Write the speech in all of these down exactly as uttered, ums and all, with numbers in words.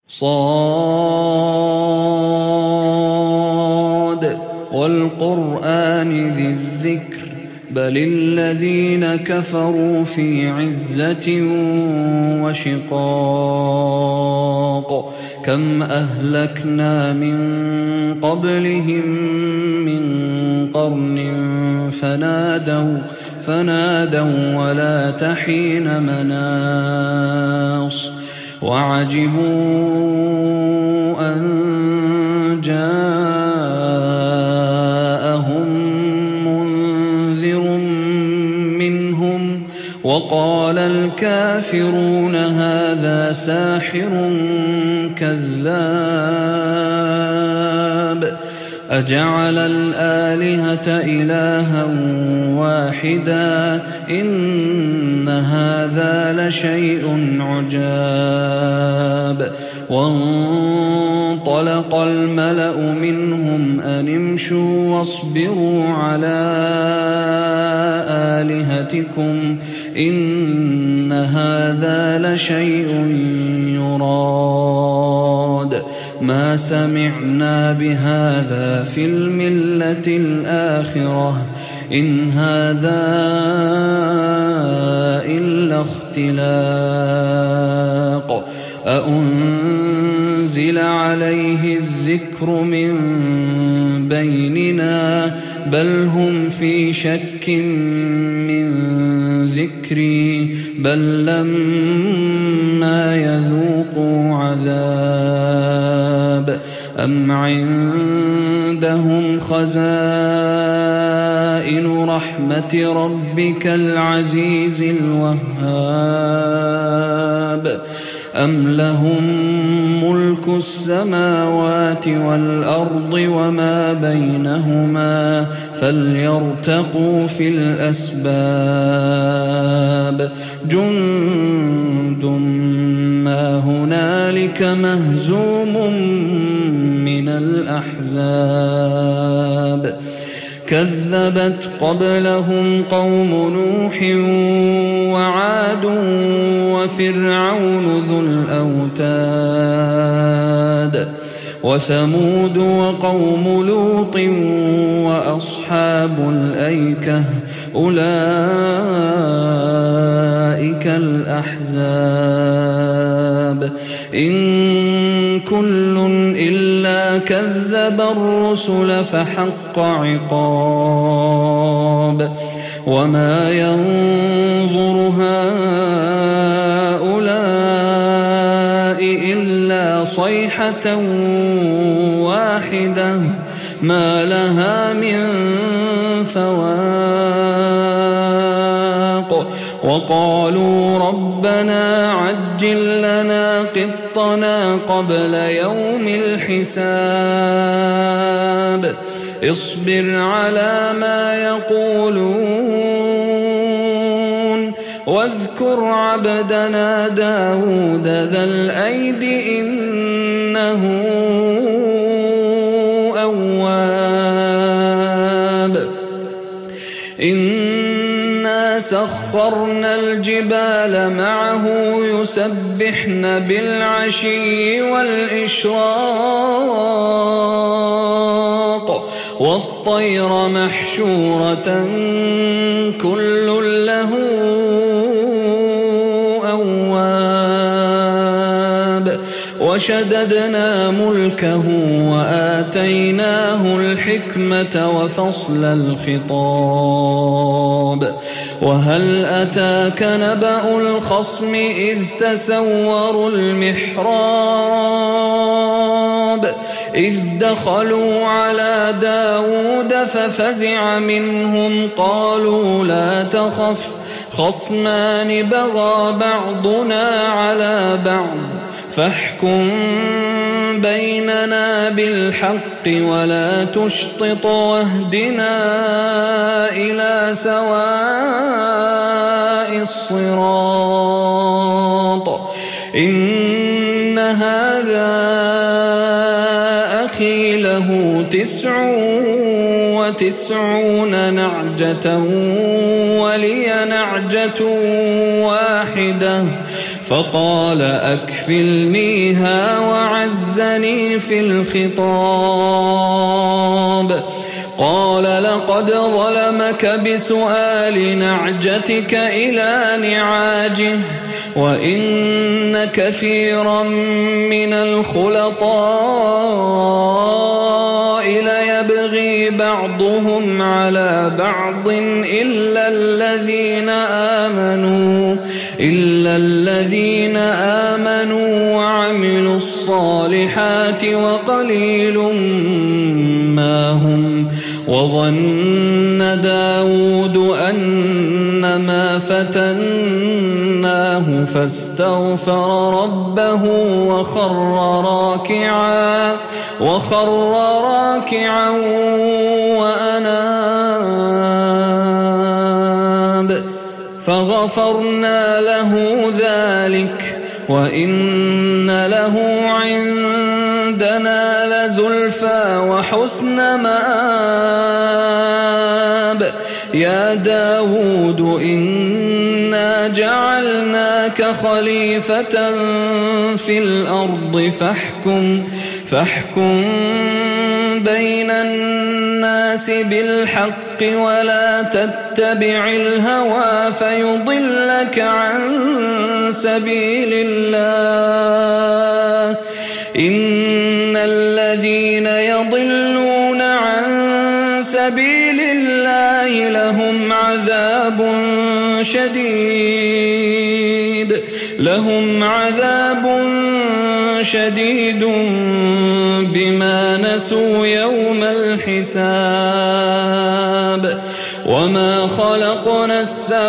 صاد والقرآن ذي الذكر بل الذين كفروا في عزة وشقاق كم أهلكنا من قبلهم من قرن فنادوا فنادوا ولا تحين مناص وعجبوا أن جاءهم منذر منهم وقال الكافرون هذا ساحر كذاب أجعل الآلهة إلها واحدا إن هذا لشيء عجاب وانطلق الملأ منهم أن امشوا واصبروا على آلهتكم إن هذا لشيء يراد ما سمعنا بهذا في الملة الآخرة إن هذا إلا اختلاق أأنزل عليه الذكر من بيننا بل هم في شك من ذكري بل لما يذوقوا عذاب أم عندهم خزائن رحمة ربك العزيز الوهاب أم لهم ملك السماوات والأرض وما بينهما فليرتقوا في الأسباب جند ما هنالك مهزوم من الأحزاب كذبت قبلهم قوم نوح وعاد وفرعون ذو الأوتاد وثمود وقوم لوط وأصحاب الأيكة أولئك الأحزاب إن كل إلا كذب الرسل فحق عقاب وما ينظر هؤلاء إلا صيحة واحدة ما لها من فواق وقالوا ربنا عجل لنا قطنا قبل يوم الحساب اصبر على ما يقولون واذكر عبدنا داود ذا الأيد إنه أواب إنا سخرنا الجبال معه يسبحن بالعشي والإشراق والطير محشورة كل له أواب وشددنا ملكه وآتيناه الحكمة وفصل الخطاب وهل أتاك نبأ الخصم إذ تسوروا المحراب إذ دخلوا على داود ففزع منهم قالوا لا تخف خصمان بغى بعضنا على بعض فاحكم بيننا بالحق ولا تشطط واهدنا إلى سواء الصراط إن هذا أخي له تسع وتسعون نعجة ولي نعجة واحدة فقال أكفلنيها وعزني في الخطاب. قال لقد ظلمك بسؤال نعجتك إلى نعاجه وإن كثيرا من الخلطاء ليبغي بعضهم على بعض إلا الذين آمنوا إلا الذين آمنوا وعملوا الصالحات وقليل ما هم. وظن داود أنما فتناه فاستغفر ربه وخر راكعا وخر راكعا وأناب فغفرنا له ذلك وإن له عندنا لزلفى وحسن مآب. يا داود إنا جعلناك خليفة في الأرض فاحكم فاحكم بين الناس بالحق ولا تتبع الهوى فيضلك عن سبيل الله. إن الذين يضلون عن سبيل الله لهم عذاب شديد لهم عذاب شديد بما نسوا يوم الحساب. وما خلقنا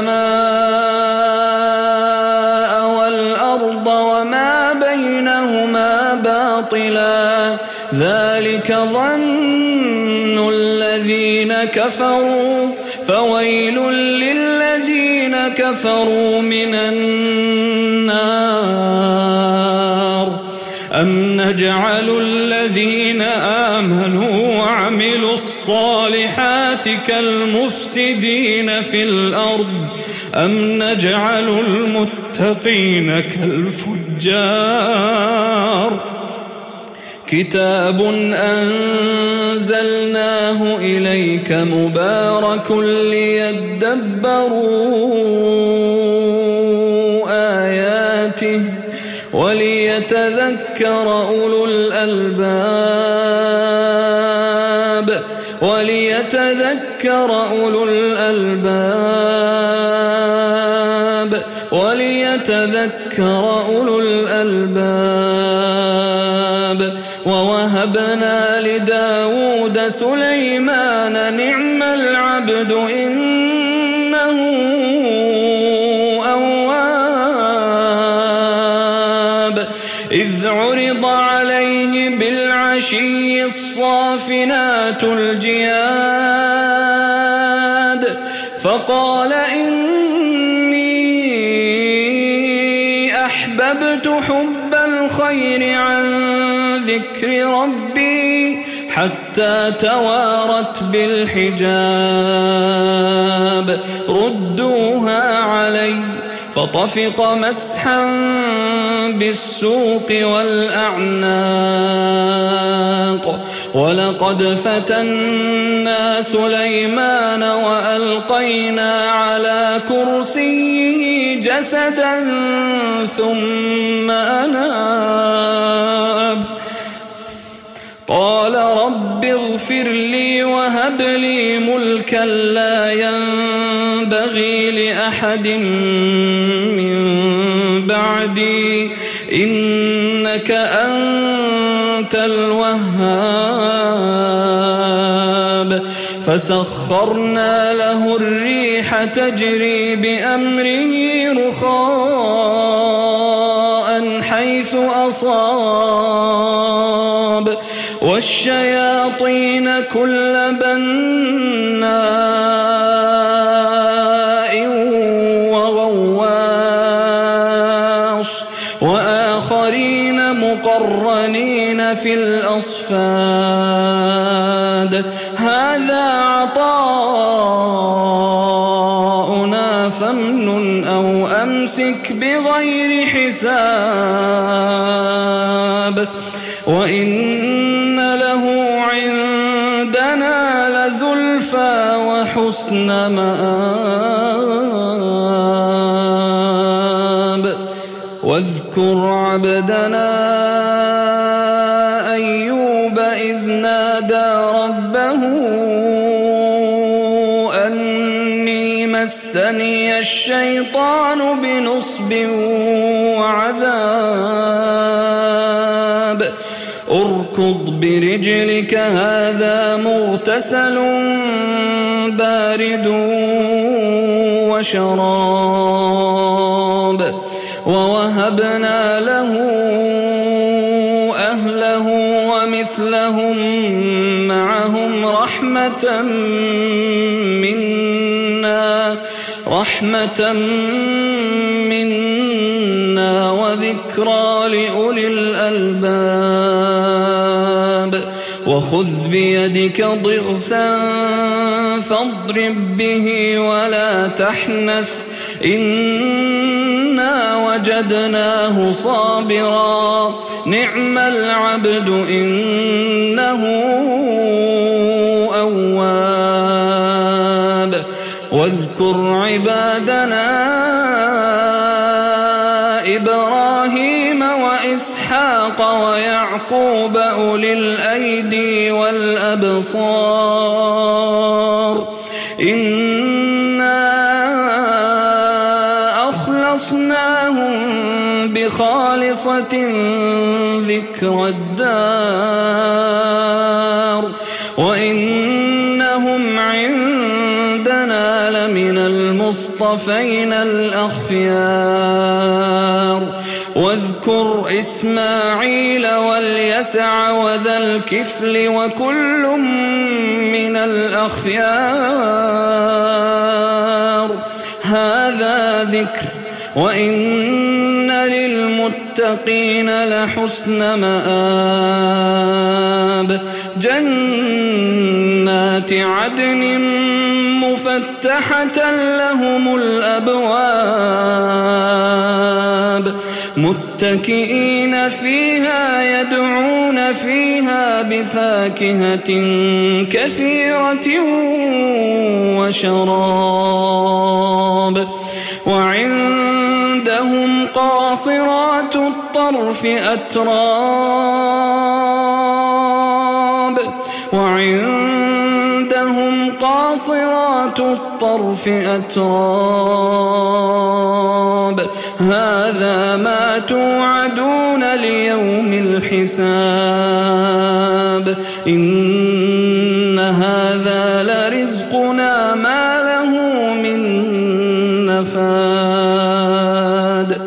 السماء والأرض وما بينهما باطلا ذلك ظن الذين كفروا فويل للذين كفروا من النار. أم نجعل الذين آمنوا وعملوا الصالحات كالمفسدين في الأرض أم نجعل المتقين كالفجار. كتاب أنزلناه إليك مبارك ليدبروا آياته وليتذكر أولو الألباب وليتذكر أولو الألباب وليتذكر أولو الألباب. ووهبنا لداود سليمان نعم العبد إنه أواب. إذ عرض عليه بالعشي الصافنات الجياد فقال إني أحببت حب الخير عن ذكر ربي حتى توارت بالحجاب. ردوها علي فطفق مسحا بالسوق والأعناق. ولقد فتنا سليمان وألقينا على كرسيه جسدا ثم أناب. قال رب اغفر لي وهب لي ملكا لا ينبغي لأحد من بعدي إنك أنت الوهاب. فسخرنا له الريح تجري بأمره رخاء حيث أصاب والشياطين كل بناء وغواص وآخرين مقرنين في الأصفاد. هذا عطاؤنا فامنن أو أمسك بغير حساب وإن له عندنا لزلفى وحسن مآب واذكر عبدنا أيوب إذ نادى ربه أني مسني الشيطان بنصب وعذاب اركض برجلك هذا مغتسل بارد وشراب ووهبنا له أهله ومثلهم معهم رحمة منا رحمة منا وذكرى لأولي الألباب وخذ بيدك ضغثا فاضرب به ولا تحنث إنا وجدناه صابرا نعم العبد إنه أواب واذكر عبادنا إبراهيم وإسحاق ويعقوب أولي الأيدي والأبصار إنا أخلصناهم بخالصة ذكر الدار وإنهم عندنا لمن المصطفين الأخيار واذكر إسماعيل واليسع وذا الكفل وكل من الأخيار هذا ذكر وإن للمتقين لحسن مآب جنات عدن مفتحة لهم الأبواب متكئين فيها يدعون فيها بفاكهة كثيرة وشراب وعندهم قاصرات الطرف أتراب وعندهم قاصرات الطرف أتراب هذا ما توعدون ليوم الحساب إن هذا لرزقنا ما له من نفاد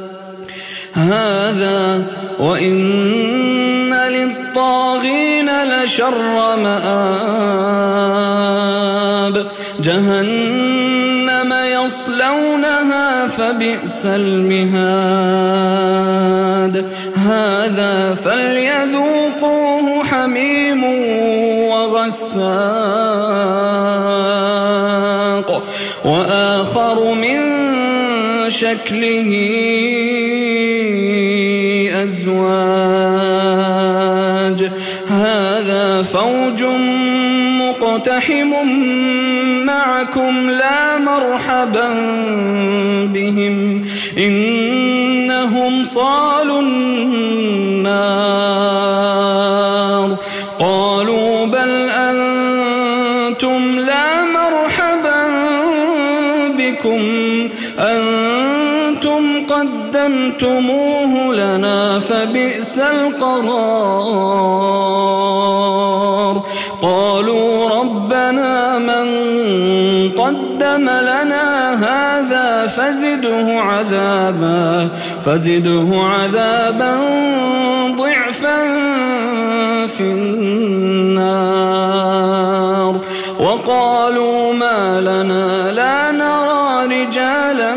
هذا وإن للطاغين لشر مآب جهنم يصلونها فبئس المهاد هذا فليذوقوه حميم وغساق وآخر من شكله أزواج هذا فوج مقتحم معكم لا مرحبا بهم إنهم صالوا النار قالوا بل أنتم لا مرحبا بكم أنتم قدمتموه لنا فبئس القرار قالوا ربنا من قدم لنا هذا فزده عذابا فزده عذابا ضعفا في النار وقالوا ما لنا لا نرى رجالا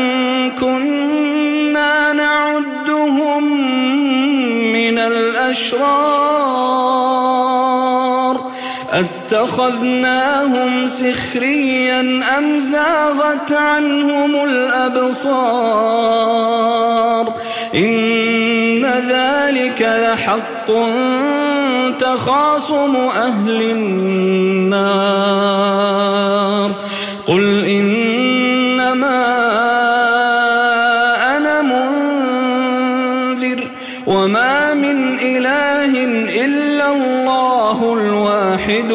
كنا نعدهم من الأشرار أتخذناهم سخريا أم زاغت عنهم الأبصار إن ذلك لحق تخاصم أهل النار قل إنما أنا منذر وما من إله إلا الله الواحد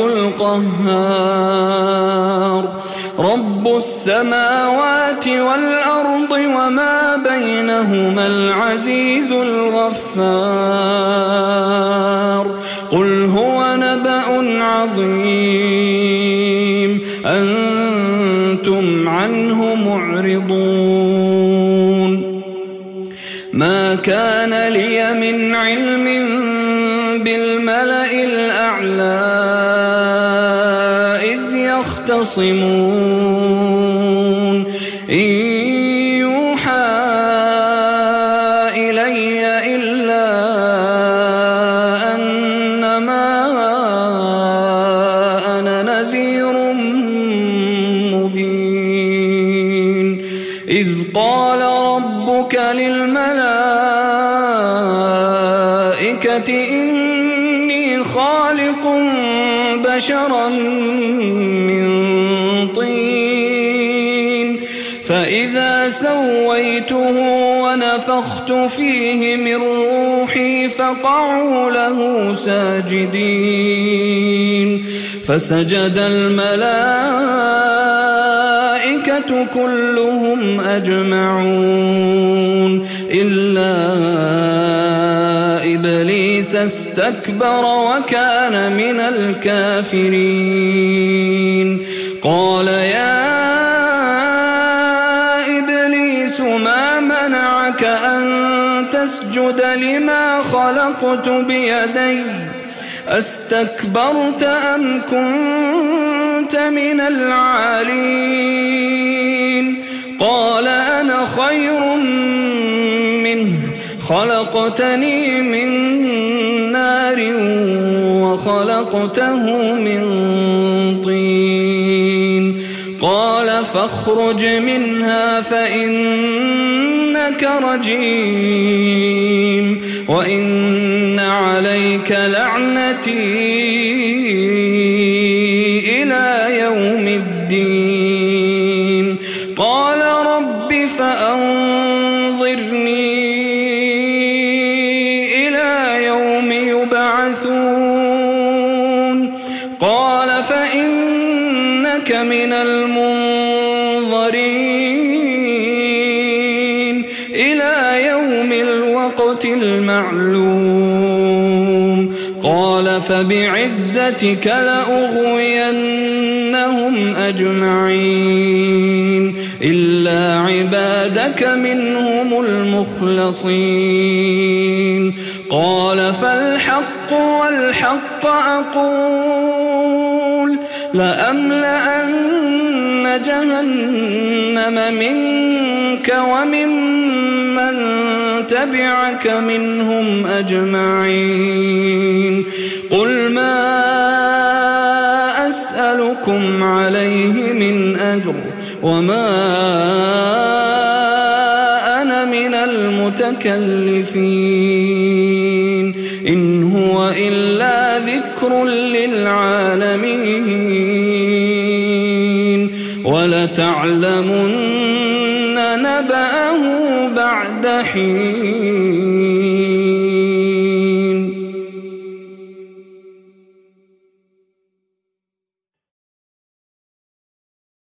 القهار رب السماوات والأرض وما بينهما العزيز الغفار قل هو نبأ عظيم أنتم عنه معرضون ما كان لي من علم بالملأ الأعلى إذ يختصمون إن يوحى إلي إلا أنما أنا نذير مبين إذ قال ربك للملائكة إني خالق بشرا من طين فإذا سويته ونفخت فيه من روحي فقعوا له ساجدين فسجد الملائكة كلهم أجمعون إلا إبليس استكبر وكان من الكافرين قال يا إبليس ما منعك أن تسجد لما خلقت بيدي أستكبرت أم كنت من العالين قال أنا خير منه خلقتني من نار وخلقته من طين قال فاخرج منها فإنك رجيم وإن عليك لعنتي إلى يوم الدين قال رب فأنظرني إلى يوم يبعثون قال فإنك من المنظرين إلى يوم الوقت المعلوم قال فبعزتك لأغوينهم أجمعين إلا عبادك منهم المخلصين قال فالحق والحق أقول لأملأن جهنم منك وممن تبعك منهم أجمعين قل ما أسألكم عليه من أجر وما أنا من المتكلفين إن هو إلا ذكر للعالمين ولتعلمن نبأه بعد حين